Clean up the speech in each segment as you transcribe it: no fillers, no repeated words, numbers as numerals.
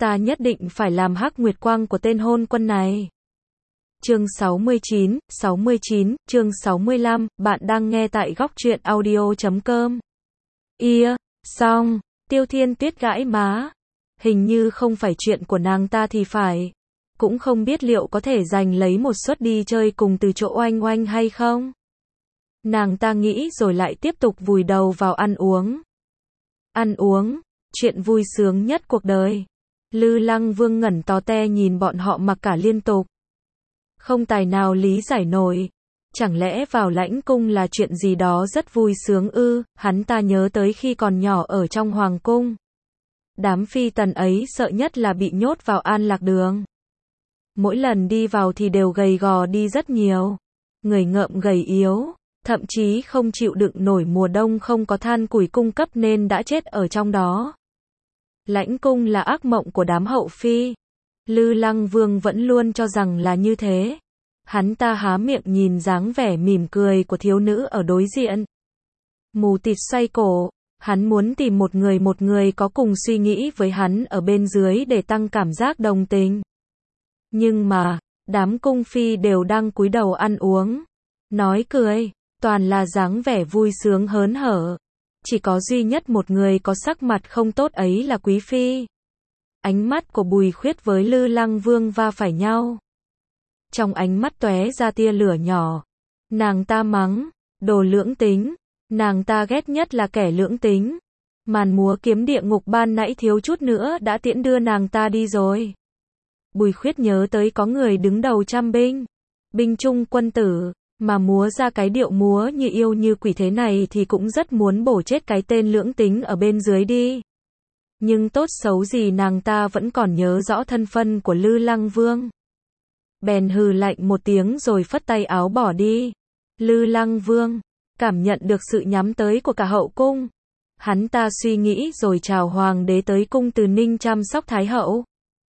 Ta nhất định phải làm hắc nguyệt quang của tên hôn quân này. Chương 69, chương 65, bạn đang nghe tại góc truyện audio.com. Xong, Tiêu Thiên Tuyết gãi má. Hình như không phải chuyện của nàng ta thì phải. Cũng không biết liệu có thể giành lấy một suất đi chơi cùng từ chỗ Oanh Oanh hay không. Nàng ta nghĩ rồi lại tiếp tục vùi đầu vào ăn uống. Ăn uống, chuyện vui sướng nhất cuộc đời. Lư Lăng Vương ngẩn to te nhìn bọn họ mặc cả liên tục. Không tài nào lý giải nổi. Chẳng lẽ vào lãnh cung là chuyện gì đó rất vui sướng ư? Hắn ta nhớ tới khi còn nhỏ ở trong hoàng cung. Đám phi tần ấy sợ nhất là bị nhốt vào An Lạc Đường. Mỗi lần đi vào thì đều gầy gò đi rất nhiều. Người ngợm gầy yếu, thậm chí không chịu đựng nổi mùa đông không có than củi cung cấp nên đã chết ở trong đó. Lãnh cung là ác mộng của đám hậu phi. Lư Lăng Vương vẫn luôn cho rằng là như thế. Hắn ta há miệng nhìn dáng vẻ mỉm cười của thiếu nữ ở đối diện. Mù tịt xoay cổ, hắn muốn tìm một người có cùng suy nghĩ với hắn ở bên dưới để tăng cảm giác đồng tình. Nhưng mà, đám cung phi đều đang cúi đầu ăn uống, nói cười, toàn là dáng vẻ vui sướng hớn hở. Chỉ có duy nhất một người có sắc mặt không tốt ấy là Quý Phi. Ánh mắt của Bùi Khuyết với Lư Lăng Vương va phải nhau. Trong ánh mắt tóe ra tia lửa nhỏ. Nàng ta mắng, đồ lưỡng tính. Nàng ta ghét nhất là kẻ lưỡng tính. Màn múa kiếm địa ngục ban nãy thiếu chút nữa đã tiễn đưa nàng ta đi rồi. Bùi Khuyết nhớ tới có người đứng đầu trăm binh. Binh trung quân tử. Mà múa ra cái điệu múa như yêu như quỷ thế này thì cũng rất muốn bổ chết cái tên lưỡng tính ở bên dưới đi. Nhưng tốt xấu gì nàng ta vẫn còn nhớ rõ thân phận của Lư Lăng Vương. Bèn hừ lạnh một tiếng rồi phất tay áo bỏ đi. Lư Lăng Vương cảm nhận được sự nhắm tới của cả hậu cung. Hắn ta suy nghĩ rồi chào hoàng đế tới cung Từ Ninh chăm sóc thái hậu.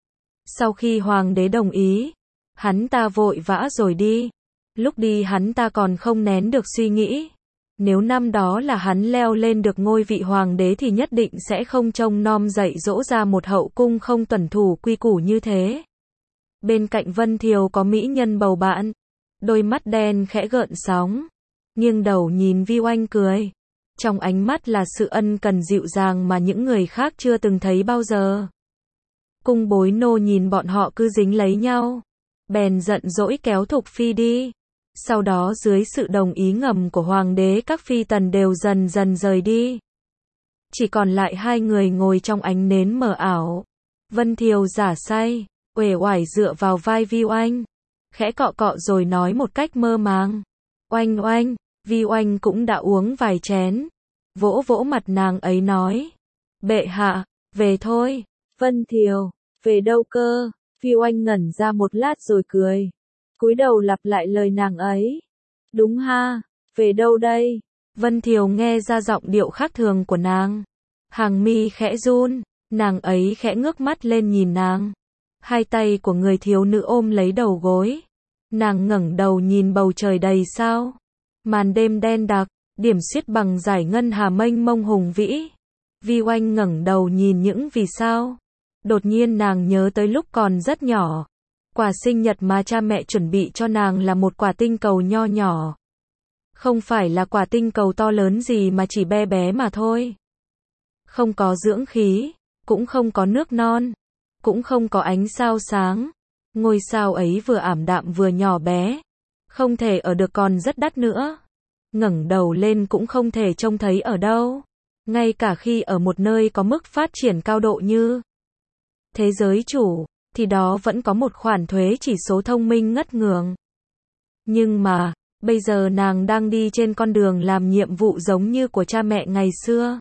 Sau khi hoàng đế đồng ý, hắn ta vội vã rồi đi. Lúc đi hắn ta còn không nén được suy nghĩ. Nếu năm đó là hắn leo lên được ngôi vị hoàng đế thì nhất định sẽ không trông nom dạy dỗ ra một hậu cung không tuân thủ quy củ như thế. Bên cạnh Vân Thiều có mỹ nhân bầu bạn. Đôi mắt đen khẽ gợn sóng. Nghiêng đầu nhìn Vi Oanh cười. Trong ánh mắt là sự ân cần dịu dàng mà những người khác chưa từng thấy bao giờ. Cung bối nô nhìn bọn họ cứ dính lấy nhau. Bèn giận dỗi kéo Thục Phi đi. Sau đó dưới sự đồng ý ngầm của hoàng đế các phi tần đều dần dần rời đi. Chỉ còn lại hai người ngồi trong ánh nến mờ ảo. Vân Thiều giả say, uể oải dựa vào vai Vi Oanh. Khẽ cọ cọ rồi nói một cách mơ màng. Oanh oanh, Vi Oanh cũng đã uống vài chén. Vỗ vỗ mặt nàng ấy nói. Bệ hạ, về thôi. Vân Thiều, về đâu cơ? Vi Oanh ngẩn ra một lát rồi cười. Cúi đầu lặp lại lời nàng ấy. Đúng ha, về đâu đây? Vân Thiều nghe ra giọng điệu khác thường của nàng. Hàng mi khẽ run, nàng ấy khẽ ngước mắt lên nhìn nàng. Hai tay của người thiếu nữ ôm lấy đầu gối. Nàng ngẩng đầu nhìn bầu trời đầy sao. Màn đêm đen đặc, điểm xuyết bằng dải ngân hà mênh mông hùng vĩ. Vi Oanh ngẩng đầu nhìn những vì sao. Đột nhiên nàng nhớ tới lúc còn rất nhỏ. Quà sinh nhật mà cha mẹ chuẩn bị cho nàng là một quả tinh cầu nho nhỏ. Không phải là quả tinh cầu to lớn gì mà chỉ bé bé mà thôi. Không có dưỡng khí, cũng không có nước non, cũng không có ánh sao sáng. Ngôi sao ấy vừa ảm đạm vừa nhỏ bé. Không thể ở được còn rất đắt nữa. Ngẩng đầu lên cũng không thể trông thấy ở đâu. Ngay cả khi ở một nơi có mức phát triển cao độ như thế giới chủ, thì đó vẫn có một khoản thuế chỉ số thông minh ngất ngường. Nhưng mà, bây giờ nàng đang đi trên con đường làm nhiệm vụ giống như của cha mẹ ngày xưa.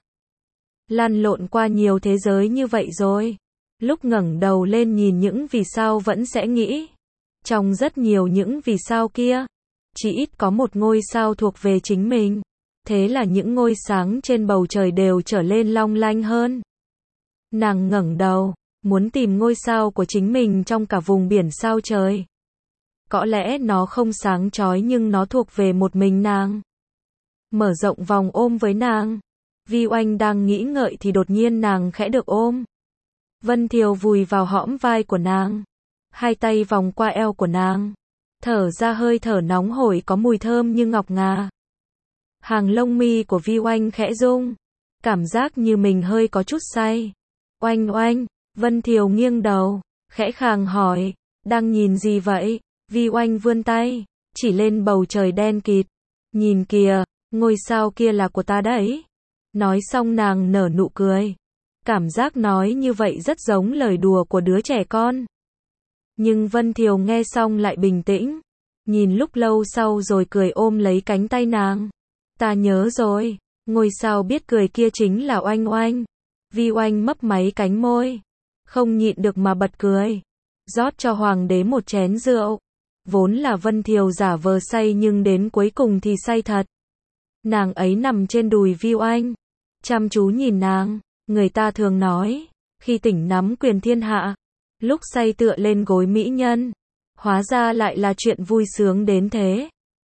Lăn lộn qua nhiều thế giới như vậy rồi. Lúc ngẩng đầu lên nhìn những vì sao vẫn sẽ nghĩ. Trong rất nhiều những vì sao kia, chỉ ít có một ngôi sao thuộc về chính mình. Thế là những ngôi sáng trên bầu trời đều trở lên long lanh hơn. Nàng ngẩng đầu, muốn tìm ngôi sao của chính mình trong cả vùng biển sao trời. Có lẽ nó không sáng chói nhưng nó thuộc về một mình nàng. Mở rộng vòng ôm với nàng. Vi Oanh đang nghĩ ngợi thì đột nhiên nàng khẽ được ôm. Vân Thiều vùi vào hõm vai của nàng, hai tay vòng qua eo của nàng, thở ra hơi thở nóng hổi có mùi thơm như ngọc ngà. Hàng lông mi của Vi Oanh khẽ rung, cảm giác như mình hơi có chút say. Oanh oanh, Vân Thiều nghiêng đầu, khẽ khàng hỏi, đang nhìn gì vậy? Vi Oanh vươn tay, chỉ lên bầu trời đen kịt. Nhìn kìa, ngôi sao kia là của ta đấy. Nói xong nàng nở nụ cười. Cảm giác nói như vậy rất giống lời đùa của đứa trẻ con. Nhưng Vân Thiều nghe xong lại bình tĩnh, nhìn lúc lâu sau rồi cười ôm lấy cánh tay nàng. Ta nhớ rồi, ngôi sao biết cười kia chính là Oanh Oanh. Vi Oanh mấp máy cánh môi, không nhịn được mà bật cười. Rót cho hoàng đế một chén rượu. Vốn là Vân Thiều giả vờ say nhưng đến cuối cùng thì say thật. Nàng ấy nằm trên đùi Vi Oanh, chăm chú nhìn nàng. Người ta thường nói, khi tỉnh nắm quyền thiên hạ, lúc say tựa lên gối mỹ nhân. Hóa ra lại là chuyện vui sướng đến thế.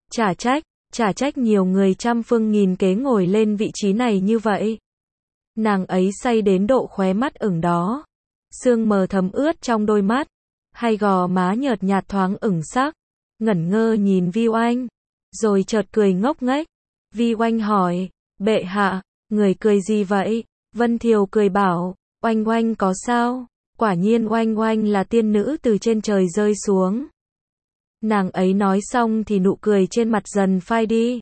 Chả trách nhiều người trăm phương nghìn kế ngồi lên vị trí này như vậy. Nàng ấy say đến độ khóe mắt ửng đó, sương mờ thấm ướt trong đôi mắt, hai gò má nhợt nhạt thoáng ửng sắc, ngẩn ngơ nhìn Vi Oanh, rồi chợt cười ngốc nghếch. Vi Oanh hỏi, bệ hạ, người cười gì vậy? Vân Thiều cười bảo, Oanh Oanh có sao? Quả nhiên Oanh Oanh là tiên nữ từ trên trời rơi xuống. Nàng ấy nói xong thì nụ cười trên mặt dần phai đi.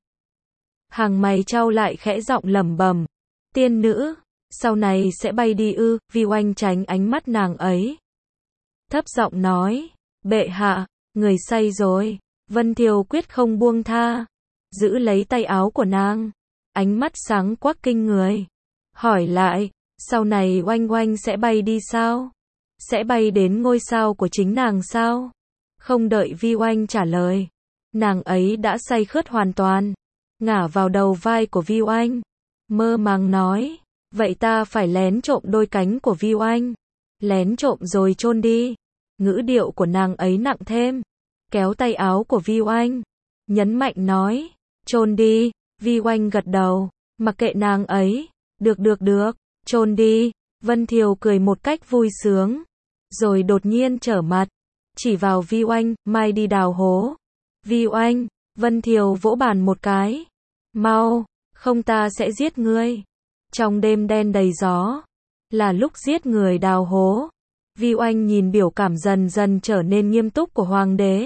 Hàng mày chau lại khẽ giọng lẩm bẩm, tiên nữ, sau này sẽ bay đi ư? Vi Oanh tránh ánh mắt nàng ấy, thấp giọng nói, bệ hạ, người say rồi. Vân Thiều quyết không buông tha, giữ lấy tay áo của nàng, ánh mắt sáng quắc kinh người, hỏi lại, sau này Oanh Oanh sẽ bay đi sao? Sẽ bay đến ngôi sao của chính nàng sao? Không đợi Vi Oanh trả lời, nàng ấy đã say khướt hoàn toàn, ngả vào đầu vai của Vi Oanh, mơ màng nói, vậy ta phải lén trộm đôi cánh của Vi Oanh, lén trộm rồi chôn đi. Ngữ điệu của nàng ấy nặng thêm, kéo tay áo của Vi Oanh, nhấn mạnh nói, chôn đi. Vi Oanh gật đầu, mặc kệ nàng ấy, được, chôn đi. Vân Thiều cười một cách vui sướng, rồi đột nhiên trở mặt, chỉ vào Vi Oanh, mai đi đào hố. Vi Oanh, Vân Thiều vỗ bàn một cái, mau, không ta sẽ giết ngươi. Trong đêm đen đầy gió, là lúc giết người đào hố. Vi Oanh nhìn biểu cảm dần dần trở nên nghiêm túc của hoàng đế.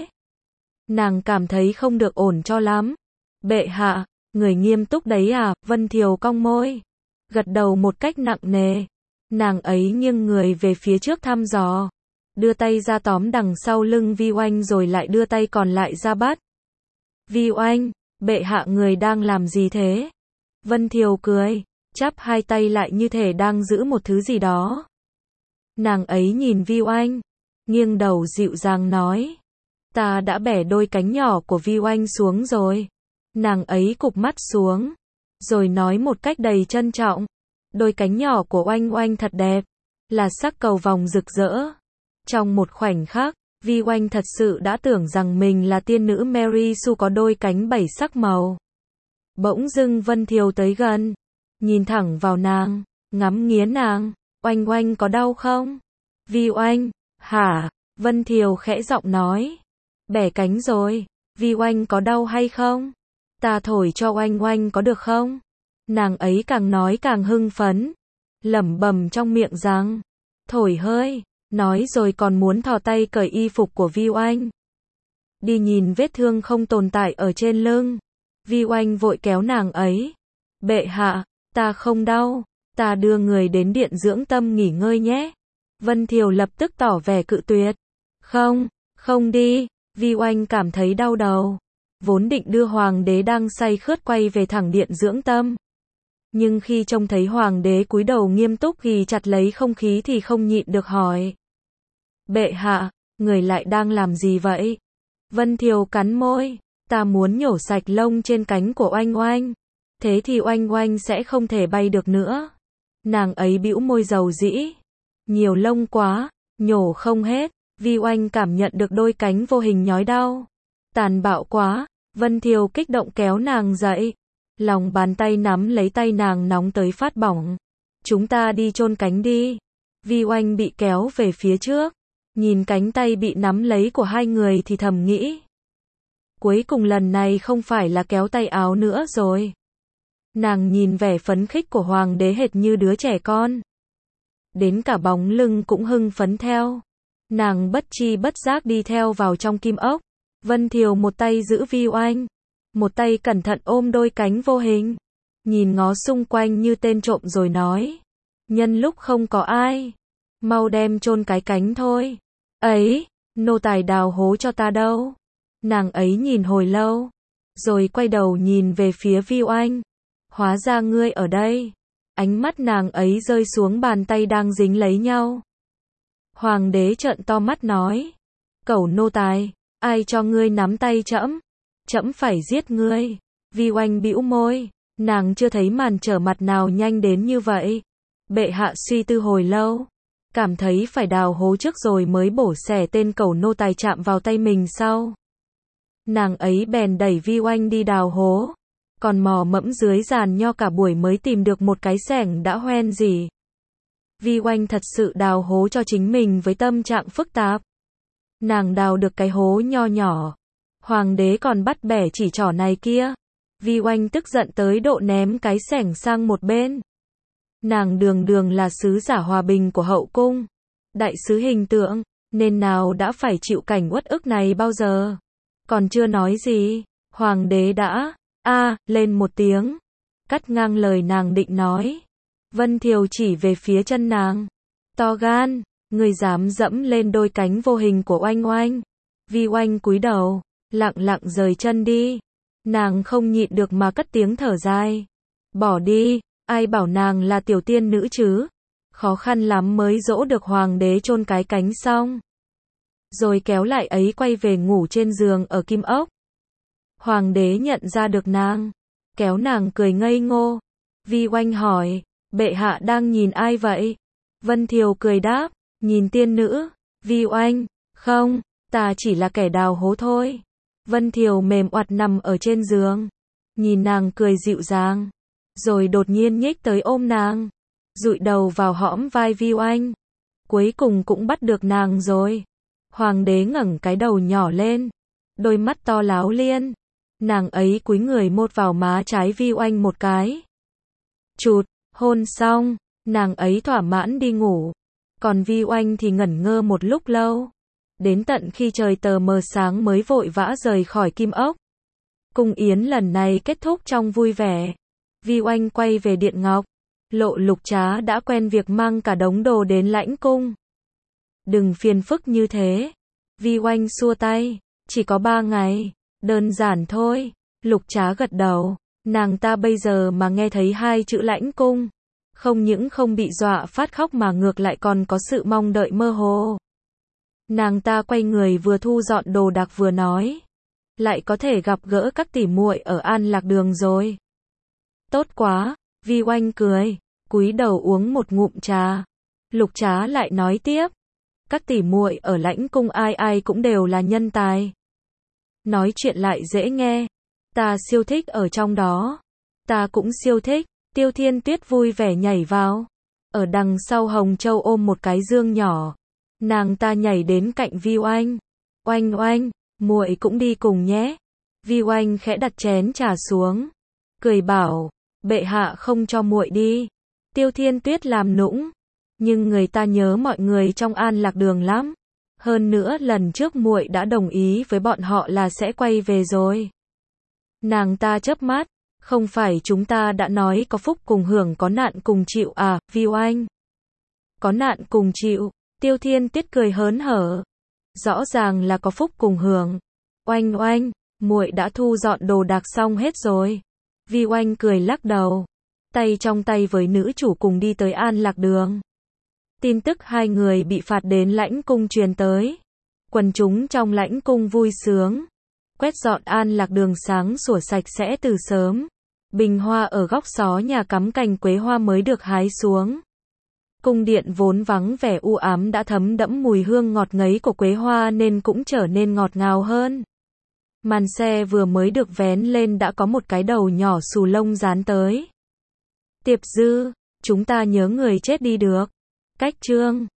Nàng cảm thấy không được ổn cho lắm. Bệ hạ, người nghiêm túc đấy à? Vân Thiều cong môi, gật đầu một cách nặng nề. Nàng ấy nghiêng người về phía trước thăm dò, đưa tay ra tóm đằng sau lưng Vi Oanh rồi lại đưa tay còn lại ra bắt. Vi Oanh, bệ hạ người đang làm gì thế? Vân Thiều cười, chắp hai tay lại như thể đang giữ một thứ gì đó. Nàng ấy nhìn Vi Oanh, nghiêng đầu dịu dàng nói, ta đã bẻ đôi cánh nhỏ của Vi Oanh xuống rồi. Nàng ấy cụp mắt xuống, rồi nói một cách đầy trân trọng, đôi cánh nhỏ của Oanh Oanh thật đẹp, là sắc cầu vòng rực rỡ. Trong một khoảnh khắc, Vi Oanh thật sự đã tưởng rằng mình là tiên nữ Mary Sue có đôi cánh 7 sắc màu. Bỗng dưng Vân Thiều tới gần, nhìn thẳng vào nàng, ngắm nghía nàng. Oanh Oanh có đau không? Vi Oanh, hả? Vân Thiều khẽ giọng nói, bẻ cánh rồi. Vi Oanh có đau hay không? Ta thổi cho Oanh Oanh có được không? Nàng ấy càng nói càng hưng phấn, lẩm bẩm trong miệng rằng, thổi hơi, nói rồi còn muốn thò tay cởi y phục của Vi Oanh. Đi nhìn vết thương không tồn tại ở trên lưng. Vi Oanh vội kéo nàng ấy, bệ hạ, ta không đau, ta đưa người đến điện dưỡng tâm nghỉ ngơi nhé. Vân Thiều lập tức tỏ vẻ cự tuyệt, không đi. Vi Oanh cảm thấy đau đầu, vốn định đưa hoàng đế đang say khướt quay về thẳng điện dưỡng tâm. Nhưng khi trông thấy hoàng đế cúi đầu nghiêm túc ghi chặt lấy không khí thì không nhịn được hỏi, bệ hạ, người lại đang làm gì vậy? Vân Thiều cắn môi, ta muốn nhổ sạch lông trên cánh của Oanh Oanh, thế thì Oanh Oanh sẽ không thể bay được nữa. Nàng ấy bĩu môi dầu dĩ, nhiều lông quá, nhổ không hết. Vi Oanh cảm nhận được đôi cánh vô hình nhói đau, tàn bạo quá. Vân Thiều kích động kéo nàng dậy, lòng bàn tay nắm lấy tay nàng nóng tới phát bỏng. Chúng ta đi chôn cánh đi. Vi Oanh bị kéo về phía trước, nhìn cánh tay bị nắm lấy của hai người thì thầm nghĩ. Cuối cùng lần này không phải là kéo tay áo nữa rồi. Nàng nhìn vẻ phấn khích của hoàng đế hệt như đứa trẻ con. Đến cả bóng lưng cũng hưng phấn theo. Nàng bất chi bất giác đi theo vào trong kim ốc. Vân Thiều một tay giữ Vi Oanh, một tay cẩn thận ôm đôi cánh vô hình. Nhìn ngó xung quanh như tên trộm rồi nói. Nhân lúc không có ai, mau đem chôn cái cánh thôi. Ấy, nô tài đào hố cho ta đâu. Nàng ấy nhìn hồi lâu, rồi quay đầu nhìn về phía Vi Oanh. Hóa ra ngươi ở đây. Ánh mắt nàng ấy rơi xuống bàn tay đang dính lấy nhau. Hoàng đế trợn to mắt nói. Cẩu nô tài, ai cho ngươi nắm tay trẫm? Trẫm phải giết ngươi. Vi Oanh bĩu môi, nàng chưa thấy màn trở mặt nào nhanh đến như vậy. Bệ hạ suy tư hồi lâu, cảm thấy phải đào hố trước rồi mới bổ xẻ tên cẩu nô tài chạm vào tay mình sau. Nàng ấy bèn đẩy Vi Oanh đi đào hố, còn mò mẫm dưới giàn nho cả buổi mới tìm được một cái xẻng đã hoen gì. Vi Oanh thật sự đào hố cho chính mình với tâm trạng phức tạp. Nàng đào được cái hố nho nhỏ, hoàng đế còn bắt bẻ chỉ trỏ này kia. Vi Oanh tức giận tới độ ném cái xẻng sang một bên. Nàng đường đường là sứ giả hòa bình của hậu cung, đại sứ hình tượng, nên nào đã phải chịu cảnh uất ức này bao giờ. Còn chưa nói gì, hoàng đế đã lên một tiếng, cắt ngang lời nàng định nói. Vân Thiều chỉ về phía chân nàng. To gan, người dám dẫm lên đôi cánh vô hình của Oanh Oanh. Vi Oanh cúi đầu, lặng lặng rời chân đi. Nàng không nhịn được mà cất tiếng thở dài. Bỏ đi, ai bảo nàng là tiểu tiên nữ chứ. Khó khăn lắm mới dỗ được hoàng đế chôn cái cánh xong. Rồi kéo lại ấy quay về ngủ trên giường ở kim ốc. Hoàng đế nhận ra được nàng, kéo nàng cười ngây ngô. Vi Oanh hỏi, bệ hạ đang nhìn ai vậy? Vân Thiều cười đáp, nhìn tiên nữ. Vi Oanh, không, ta chỉ là kẻ đào hố thôi. Vân Thiều mềm oặt nằm ở trên giường, nhìn nàng cười dịu dàng, rồi đột nhiên nhích tới ôm nàng, dụi đầu vào hõm vai Vi Oanh. Cuối cùng cũng bắt được nàng rồi. Hoàng đế ngẩng cái đầu nhỏ lên, đôi mắt to láo liên. Nàng ấy cúi người mốt vào má trái Vi Oanh một cái. Chụt, hôn xong, nàng ấy thỏa mãn đi ngủ. Còn Vi Oanh thì ngẩn ngơ một lúc lâu. Đến tận khi trời tờ mờ sáng mới vội vã rời khỏi kim ốc. Cung yến lần này kết thúc trong vui vẻ. Vi Oanh quay về điện ngọc. Lộ Lục Trá đã quen việc mang cả đống đồ đến lãnh cung. Đừng phiền phức như thế. Vi Oanh xua tay. Chỉ có 3 ngày. Đơn giản thôi. Lục Trá gật đầu. Nàng ta bây giờ mà nghe thấy 2 chữ lãnh cung, không những không bị dọa phát khóc mà ngược lại còn có sự mong đợi mơ hồ. Nàng ta quay người vừa thu dọn đồ đạc vừa nói. Lại có thể gặp gỡ các tỷ muội ở An Lạc Đường rồi. Tốt quá. Vi Oanh cười, cúi đầu uống một ngụm trà. Lục Trá lại nói tiếp. Các tỷ muội ở lãnh cung ai ai cũng đều là nhân tài. Nói chuyện lại dễ nghe. Ta siêu thích ở trong đó. Ta cũng siêu thích. Tiêu Thiên Tuyết vui vẻ nhảy vào. Ở đằng sau Hồng Châu ôm một cái dương nhỏ. Nàng ta nhảy đến cạnh Vi Oanh. Oanh Oanh, muội cũng đi cùng nhé. Vi Oanh khẽ đặt chén trà xuống, cười bảo, bệ hạ không cho muội đi. Tiêu Thiên Tuyết làm nũng, nhưng người ta nhớ mọi người trong An Lạc Đường lắm. Hơn nữa lần trước muội đã đồng ý với bọn họ là sẽ quay về rồi. Nàng ta chớp mắt, không phải chúng ta đã nói có phúc cùng hưởng có nạn cùng chịu à, Vi Oanh? Có nạn cùng chịu, Tiêu Thiên Tuyết cười hớn hở. Rõ ràng là có phúc cùng hưởng. Oanh Oanh, muội đã thu dọn đồ đạc xong hết rồi. Vi Oanh cười lắc đầu, tay trong tay với nữ chủ cùng đi tới An Lạc Đường. Tin tức 2 người bị phạt đến lãnh cung truyền tới. Quần chúng trong lãnh cung vui sướng. Quét dọn An Lạc Đường sáng sủa sạch sẽ từ sớm. Bình hoa ở góc xó nhà cắm cành quế hoa mới được hái xuống. Cung điện vốn vắng vẻ u ám đã thấm đẫm mùi hương ngọt ngấy của quế hoa nên cũng trở nên ngọt ngào hơn. Màn xe vừa mới được vén lên đã có một cái đầu nhỏ xù lông dán tới. Tiệp Dư, chúng ta nhớ người chết đi được. Cách chương